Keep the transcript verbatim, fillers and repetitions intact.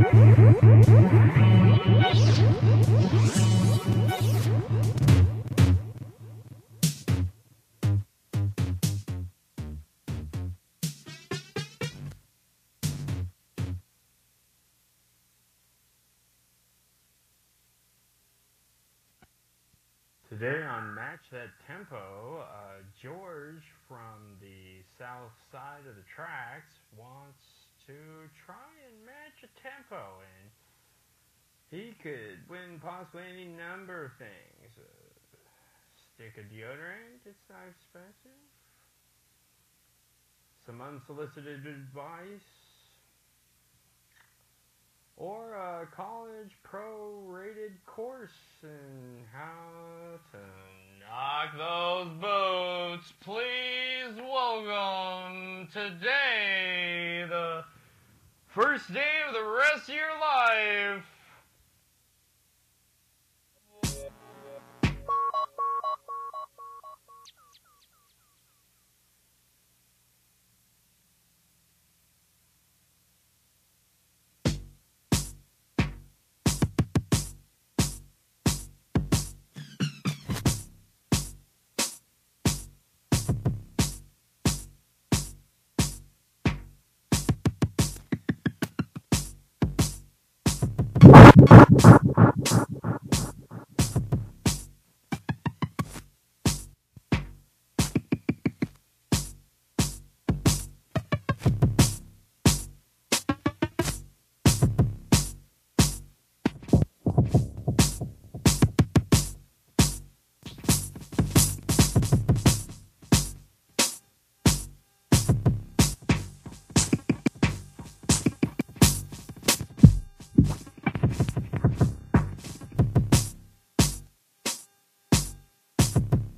Today on Match That Tempo, uh, George from the south side of the tracks wants to try and match a tempo, and he could win possibly any number of things. A stick of deodorant, it's not expensive. Some unsolicited advice. Or a college pro-rated course in how to knock those boots. Please welcome today the first day of the rest of your life.